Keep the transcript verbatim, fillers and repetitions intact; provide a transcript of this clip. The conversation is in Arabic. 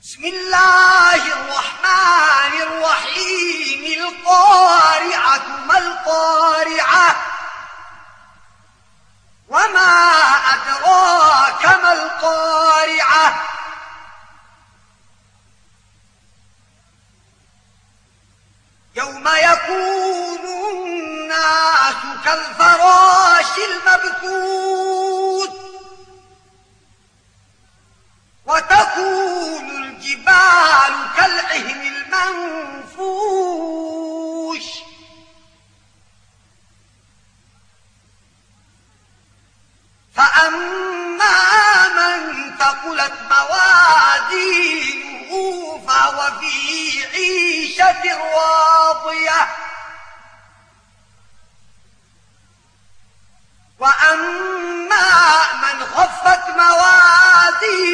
بسم الله الرحمن الرحيم. القارعة ما القارعة وما أدراك ما القارعة يوم يكون الناس كالفراش المبثوث وتكون الجبال كالعهن المنفوش فأما من ثقلت موازينه فهو في عيشة راضية وأما من خفت موازينه